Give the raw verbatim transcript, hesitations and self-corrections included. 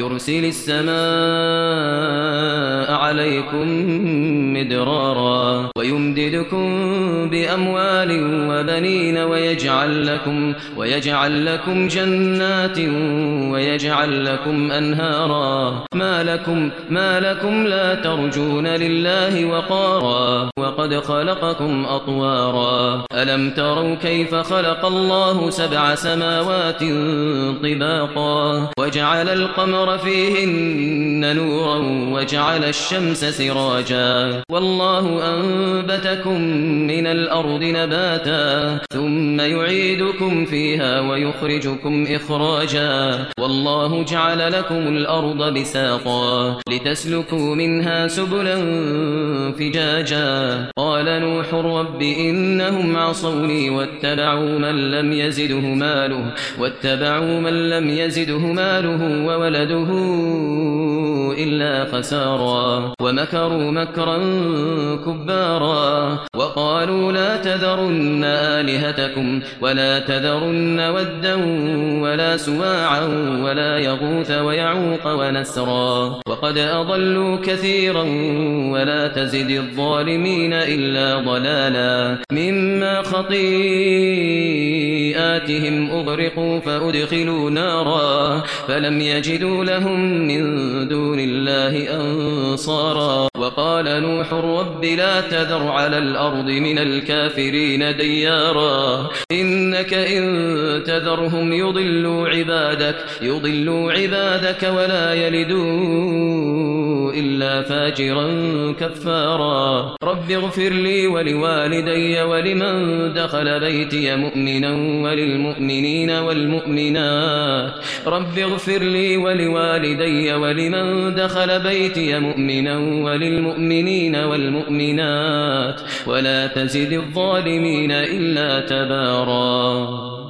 يرسل السماء عليكم مدرارا ويمددكم بأموال وبنين ويجعل لكم, ويجعل لكم جنات ويجعل لكم أنهارا ما لكم, ما لكم لا ترجون لله وقارا وقد خلقكم أطوارا ألم تروا كيف خلق الله سبع سماوات طباقا وجعل القمر فيهن نورا وجعل الشمس سراجا والله أنبتكم من الأرض نباتا ثم يعيدكم فيها ويخرجكم إخراجا والله جعل لكم الأرض بساطا لتسلكوا منها سبلا فجاجا قال نوح رب إنهم عصوني واتبعوا من لم يزده ماله واتبعوا من لم يزده ماله وولده إلا خسارا ومكروا مكرا كبارا وقالوا لا تذرن آلهتكم ولا تذرن ودا ولا سواعا ولا يغوث ويعوق ونسرا وقد أضلوا كثيرا ولا تزد الظالمين إلا ضلالا مما خطيئاتهم أغرقوا فأدخلوا نارا فلم يجدوا لهم من دون الله أنصارا وقال نوح رب لا تذر على الأرض من الكافرين ديارا إنك إن تذرهم يضلوا عبادك, يضلوا عبادك ولا يلدوا إلا فاجرا كفارا رب اغفر لي ولوالدي ولمن دخل بيتي مؤمنا وللمؤمنين والمؤمنات رب اغفر لي ولوالدي ولمن دخل بيتي مؤمنا وللمؤمنين والمؤمنات ولا تزد الظالمين إلا تبارا.